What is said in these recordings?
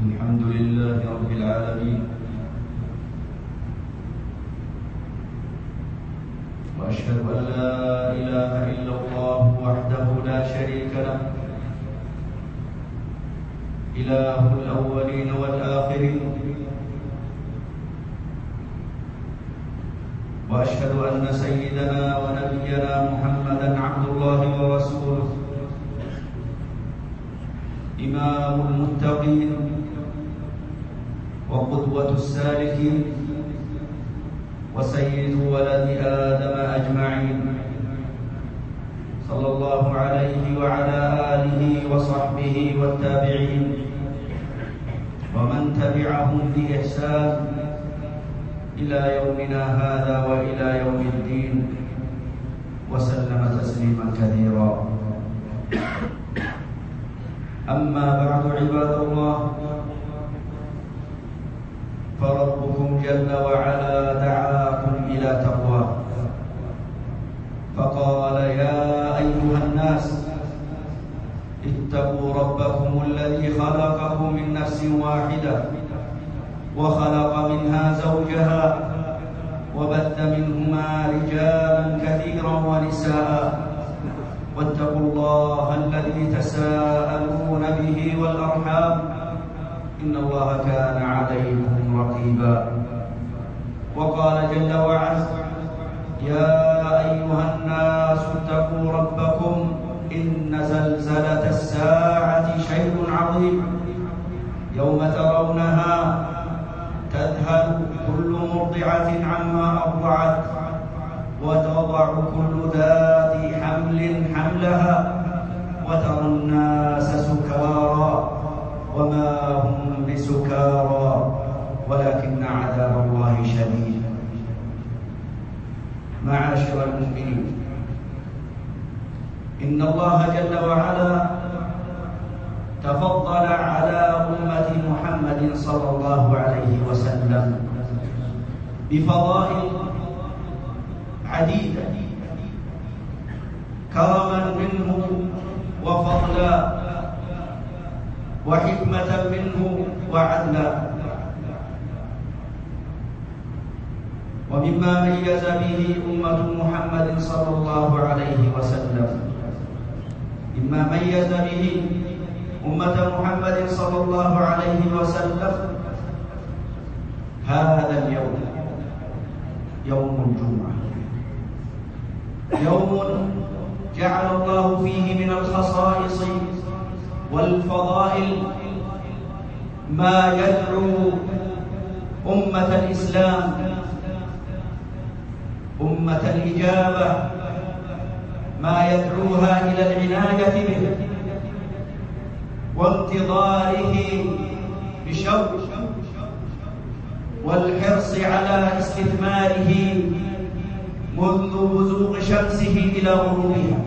الحمد لله رب العالمين، وأشهد أن لا إله إلا الله وحده لا شريك له، إله الأولين والآخرين. وأشهد أن سيدنا ونبينا محمدا عبد الله ورسوله، إمام المتقين وقدوة السالكين، وسيد ولد آدم أجمعين، صلى الله عليه وعلى آله وصحبه والتابعين ومن تبعهم بإحسان إلى يومنا هذا وإلى يوم الدين، وسلم تسليما كثيرا. أما بعد، عباد الله، فربكم جل وعلا دعاكم إلى تقواه، فقال: يا أيها الناس اتقوا ربكم الذي خلقكم من نفس واحدة وخلق منها زوجها وبث منهما رجالا كثيرا ونساء، واتقوا الله الذي تساءلون به والأرحام، إن الله كان عليكم رقيبا. وقال جل وعلا: يا أيها الناس اتقوا ربكم إن زلزلة الساعة شيء عظيم، يوم ترونها تذهل كل مرضعة عما أرضعت وتضع كل ذات حمل حملها وترى الناس سكارى وما هم بسكارى ولكن عذاب الله شديد. معاشر المؤمنين، إن الله جل وعلا تفضل على أمة محمد صلى الله عليه وسلم بفضائل عديدة، كرما منه وفضلا وحكمة منه وعدلا. ومما ميز به أمة محمد صلى الله عليه وسلم، مما ميز به أمة محمد صلى الله عليه وسلم هذا اليوم، يوم الجمعة، يوم جعل الله فيه من الخصائص والفضائل ما يدعو أمة الإسلام، أمة الإجابة، ما يدعوها إلى العناية به وانتظاره بشوق والحرص على استثماره منذ بزوغ شمسه إلى غروبها.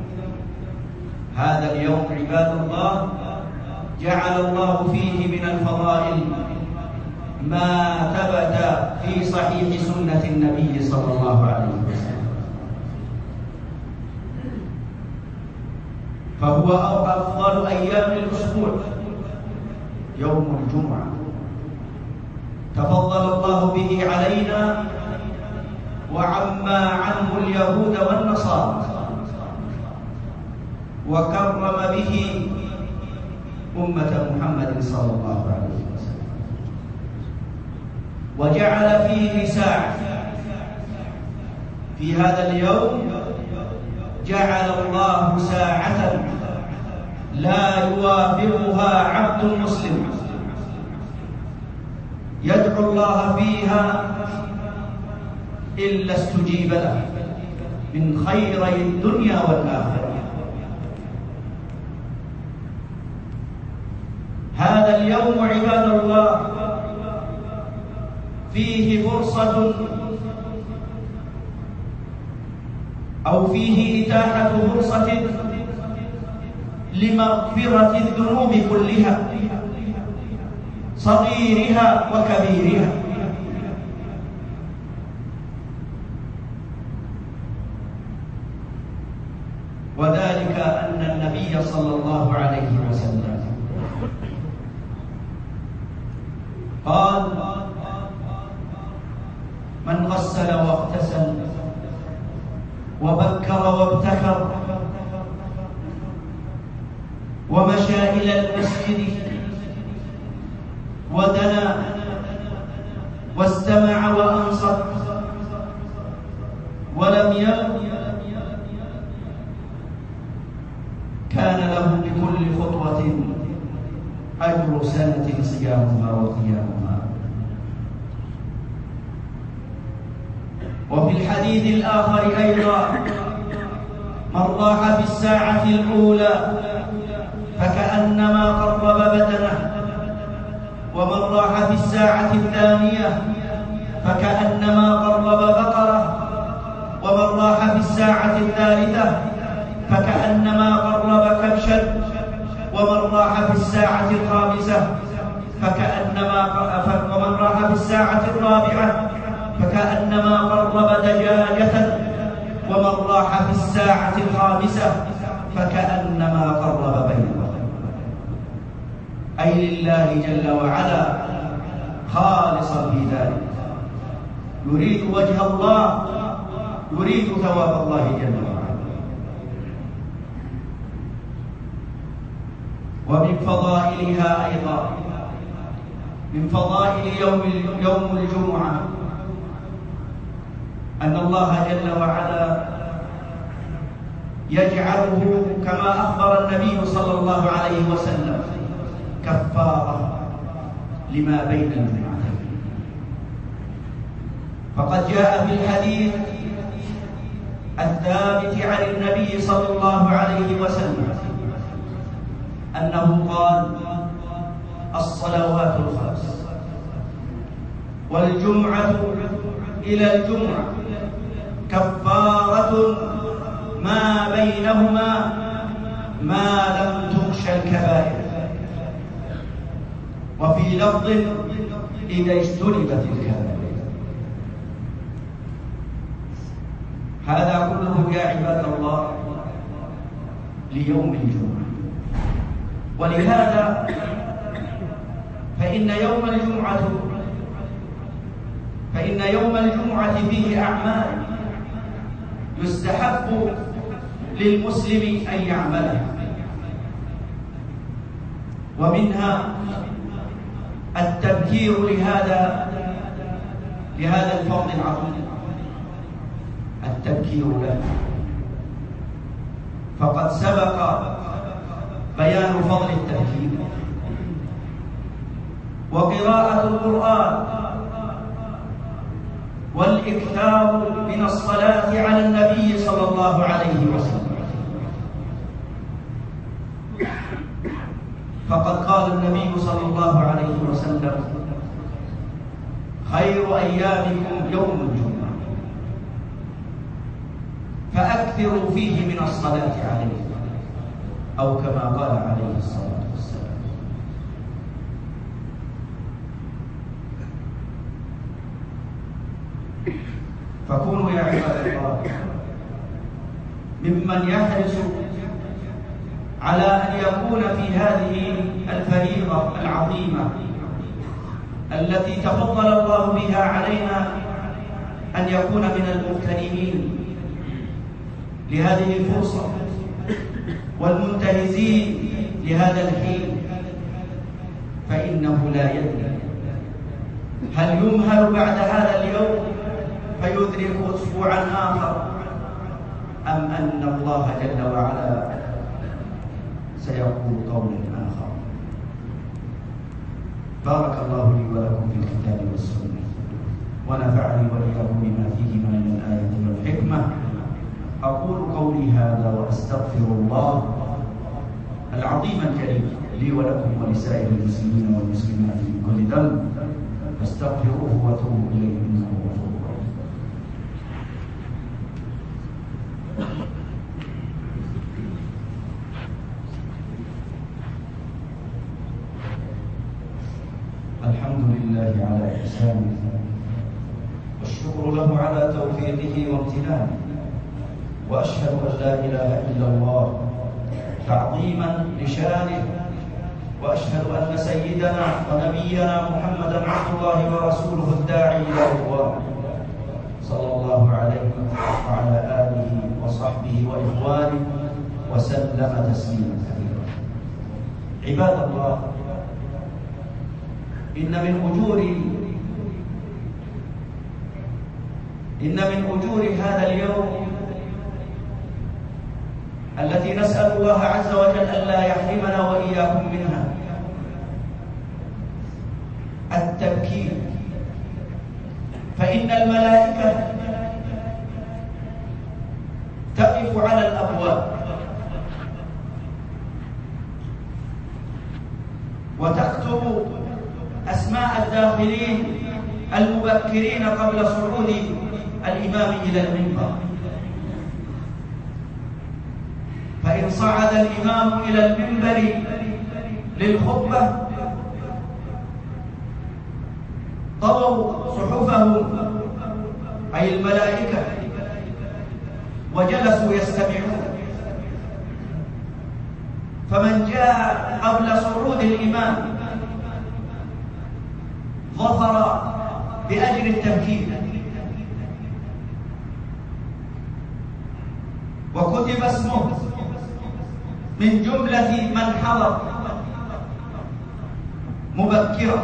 هذا اليوم عباد الله جعل الله فيه من الفضائل ما ثبت في صحيح سنة النبي صلى الله عليه وسلم، فهو أفضل أيام الأسبوع يوم الجمعة، تفضل الله به علينا وعما عنه اليهود والنصارى، وكرم به أمة محمد صلى الله عليه وسلم، وجعل فيه ساعة. في هذا اليوم جعل الله ساعة لا يوافقها عبد مسلم يدعو الله فيها إلا استجيب له من خيري الدنيا والآخرة. هذا اليوم عباد الله فيه فرصة أو فيه إتاحة فرصة لمغفرة الذنوب كلها، صغيرها وكبيرها. وذلك أن النبي صلى الله عليه وسلم قال: من غسل واغتسل وبكر وابتكر ومشى إلى المسجد ودنا واستمع وأنصت ولم يلغ، كان له بكل خطوة أجر سنة صيامها وقيامها. وفي الحديث الآخر أيضا: من راح في الساعة الأولى فكأنما قرب بدنه، ومن راح في الساعة الثانية فكأنما قرب بقرة، ومن راح في الساعة الثالثة فكأنما قرب كبشا، ومن راح في الساعة الخامسة ومن راح في الساعة الرابعة فكأنما قرب دجاجة، ومن راح في الساعة الخامسة فكأنما قرب بيضا. أي لله جل وعلا خالصا في ذلك، يريد وجه الله، يريد ثواب الله جل وعلا. ومن فضائلها أيضا، من فضائل يوم الجمعة، أن الله جل وعلا يجعله كما أخبر النبي صلى الله عليه وسلم كفارة لما بين الجمعتين. فقد جاء في الحديث الثابت عن النبي صلى الله عليه وسلم أنه قال: الصلوات الخمس والجمعة إلى الجمعة كفارة ما بينهما ما لم تخش الكبائر. وفي لفظ: إذا اجتنبت الكبائر. هذا كله يا عباد الله ليوم الجمعة. ولهذا فإن يوم الجمعة فيه أعمال يستحب للمسلم أن يعملها، ومنها التبكير لهذا الفرض العظيم، التبكير له، فقد سبق بيان فضل التبكير. وقراءة القرآن والإكثار من الصلاة على النبي صلى الله عليه وسلم، فقد قال النبي صلى الله عليه وسلم: خير أيامكم يوم الجمعة، فأكثروا فيه من الصلاة عليه، أو كما قال عليه الصلاة والسلام. فكونوا يا عباد الله ممن يحرص على أن يكون في هذه الفريضة العظيمة التي تفضل الله بها علينا، أن يكون من المغتنمين لهذه الفرصة والمنتهزين لهذا الحين، فإنه لا يدري هل يمهل بعد هذا اليوم فيدرك أسبوعا آخر، أم أن الله جل وعلا سيقول قولا آخر. بارك الله لي ولكم في الكتاب والسنة، ونفعني وإياكم بما فيهما من الآية والحكمة. أقول قولي هذا وأستغفر الله العظيم الكريم لي ولكم ولسائر المسلمين والمسلمات من كل ذنب، فاستغفروه وتوبوا إليه إنه هو الغفور الرحيم. الحمد لله على إحسانه، والشكر له على توفيقه وامتنانه، وأشهد أن لا إله إلا الله تعظيما لشانه وأشهد أن سيدنا ونبينا محمدا عبد الله ورسوله الداعي إلى رضوانه صلى الله عليه وعلى آله وصحبه وإخوانه وسلم تسليما كثيرا. عباد الله، إن من أجور هذا اليوم التي نسأل الله عز وجل ألا يحرمنا وإياكم منها التبكير، فإن الملائكة تقف على الأبواب وتكتب أسماء الداخلين المبكرين قبل صعود الإمام إلى المنبر، فإن صعد الإمام إلى المنبر للخطبة طووا صحفهم أي الملائكة وجلسوا يستمعون، فمن جاء قبل صعود الإمام ظفر بأجر التبكير وكتب اسمه من جملة من حضر مبكرا،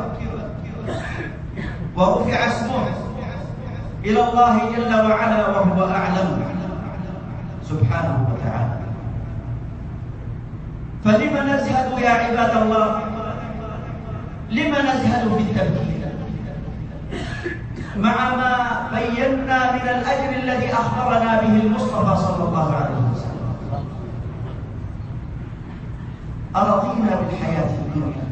ورفع اسمه إلى الله جل وعلا وهو أعلم سبحانه وتعالى. فلم نزهد يا عباد الله؟ لم نزهد في التبكير مع ما بينا من الأجر الذي أخبرنا به المصطفى صلى الله عليه وسلم؟ أرضينا بالحياة الدنيا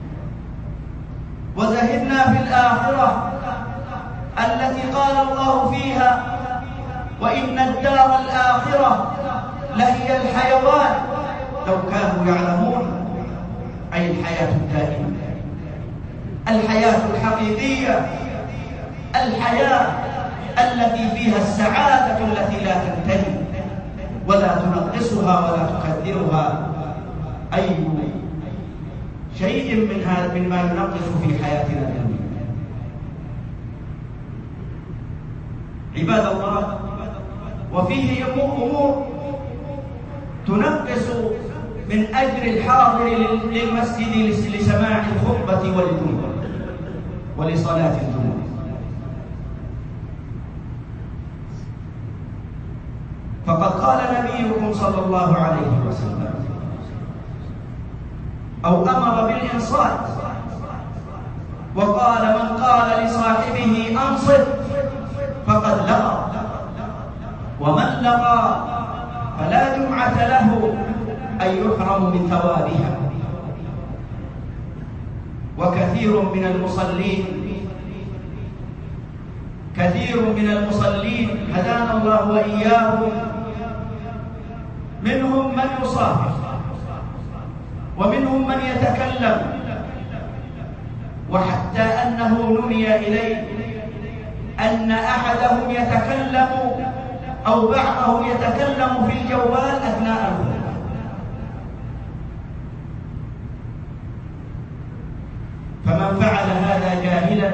وزهدنا في الآخرة التي قال الله فيها: وإن الدار الآخرة لهي الحيوان لو كانوا يعلمون، أي الحياة الدائمة، الحياة الحقيقية، الحياة التي فيها السعادة التي لا تنتهي ولا تنقصها ولا تكدرها أي شيء مما ينقص في حياتنا الدنيا. عباد الله، وفيه أمور تنقص من أجر الحاضر للمسجد لسماع الخطبة والجمعة ولصلاة الجمعة. فقد قال نبيكم صلى الله عليه وسلم أو أمر بالإنصات، وقال: من قال لصاحبه أنصت فقد لغى، ومن لغى فلا جمعة له أن يحرم من ثوابها. وكثير من المصلين هدانا الله وإياهم منهم من يصافح ومنهم من يتكلم، وحتى أنه نمي إليه أن أحدهم يتكلم أو بعضهم يتكلم في الجوال أثناء الخطبة. فمن فعل هذا جاهلا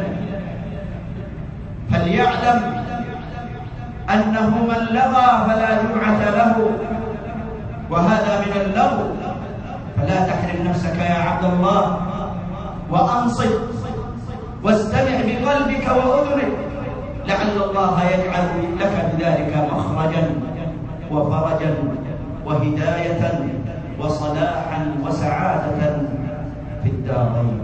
فليعلم أنه من لغى فلا جمعة له، وهذا من اللغو. فلا تحرم نفسك يا عبد الله، وأنصت واستمع بقلبك وأذنك، لعل الله يجعل لك بذلك مخرجا وفرجا وهداية وصلاحا وسعادة في الدارين.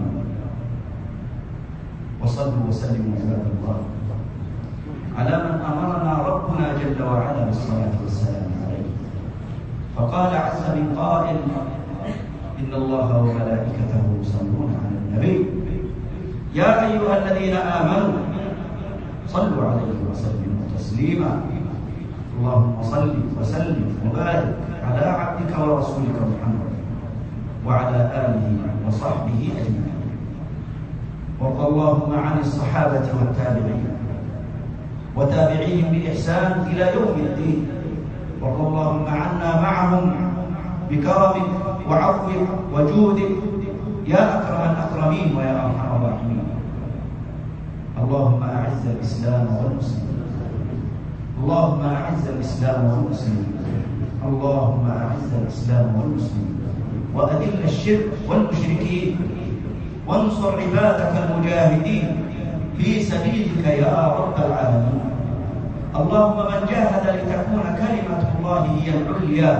وصلوا وسلموا عباد الله على من أمرنا ربنا جل وعلا بالصلاة والسلام عليه، فقال عز من قائل: إن الله وملائكته يصلون على النبي يا أيها الذين آمنوا صلوا عليه وسلموا تسليما. اللهم صل وسلم وبارك على عبدك ورسولك محمد وعلى آله وصحبه أجمعين. وارض اللهم عن الصحابة والتابعين وتابعيهم بإحسان إلى يوم الدين. وارض اللهم عنا معهم بكرمك وعفوك وجودك يا أكرم الأكرمين ويا أرحم الراحمين. اللهم أعز الإسلام والمسلمين، اللهم أعز الإسلام والمسلمين، اللهم أعز الإسلام والمسلمين، وأذل الشرك والمشركين، وانصر عبادك المجاهدين في سبيلك يا رب العالمين. اللهم من جاهد لتكون كلمة الله هي العليا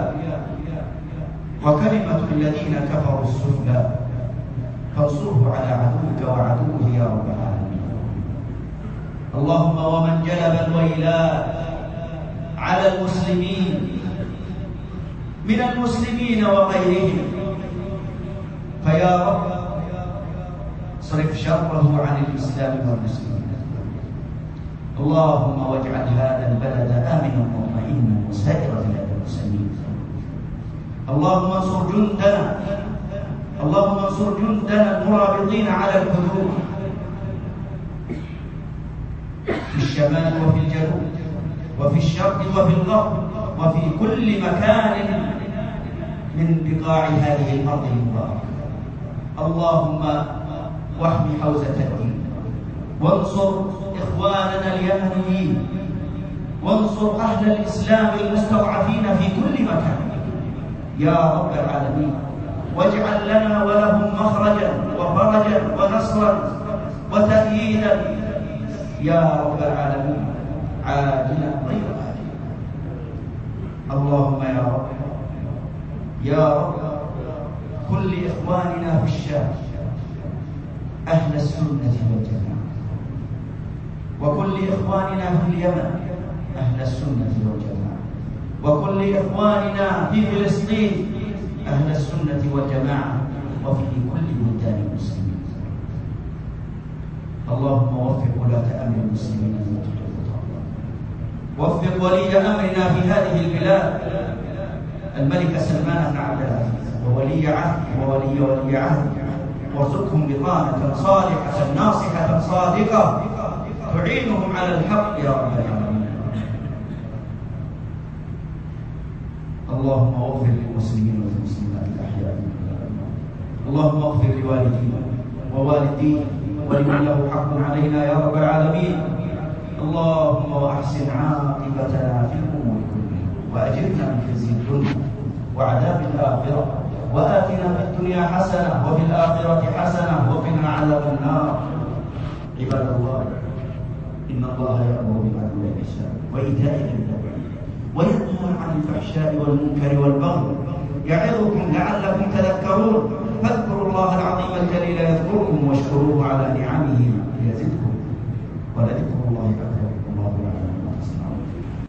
وكلمة الذين كفروا السفلى فانصره على عدوك وعدوه يا رب العالمين. اللهم ومن جلب الويلات على المسلمين من المسلمين وغيرهم فيا رب اصرف شره عن الإسلام والمسلمين. اللهم واجعل هذا البلد آمنا مطمئنا وسائر بلاد المسلمين. اللهم انصر جندنا، اللهم انصر جندنا المرابطين على الحدود في الشمال وفي الجنوب وفي الشرق وفي الغرب وفي كل مكان من بقاع هذه الأرض المباركة. اللهم واحم حوزة الدين، وانصر إخواننا اليمنيين، وانصر أهل الإسلام المستضعفين في كل مكان يا رب العالمين، واجعل لنا ولهم مخرجا وفرجا ونصرا وتأييدا يا رب العالمين عاجلا غير آجل. اللهم يا رب يا رب كل إخواننا في الشام أهل السنة والجماعة، وكل إخواننا في اليمن أهل السنة والجماعة، وكل إخواننا في فلسطين أهل السنة والجماعة، وفي كل بلدان المسلمين. اللهم وفق ولاة أمر المسلمين وفق ولي أمرنا في هذه البلاد الملك سلمان بن عبد العزيز وولي عهد وولي عهد، وارزقهم بطانة صالحة ناصحة صادقة تعينهم على الحق يا رب العالمين. اللهم اغفر للمسلمين والمسلمات الأحياء منهم، اللهم اغفر لوالدينا ووالدينا ولمن له حق علينا يا رب العالمين. اللهم واحسن عاقبتنا في الامور كلها، واجرنا من خزي الدنيا وعذاب الاخره، واتنا في الدنيا حسنه وفي الاخره حسنه وقنا عذاب النار. عباد الله، ان الله يامر بالعدل والاحسان وايتاء ذي القربى وينهى عن الفحشاء والمنكر والبغي يعظكم لعلكم تذكرون. فاذكروا الله العظيم الجليل يذكركم واشكروه على نعمه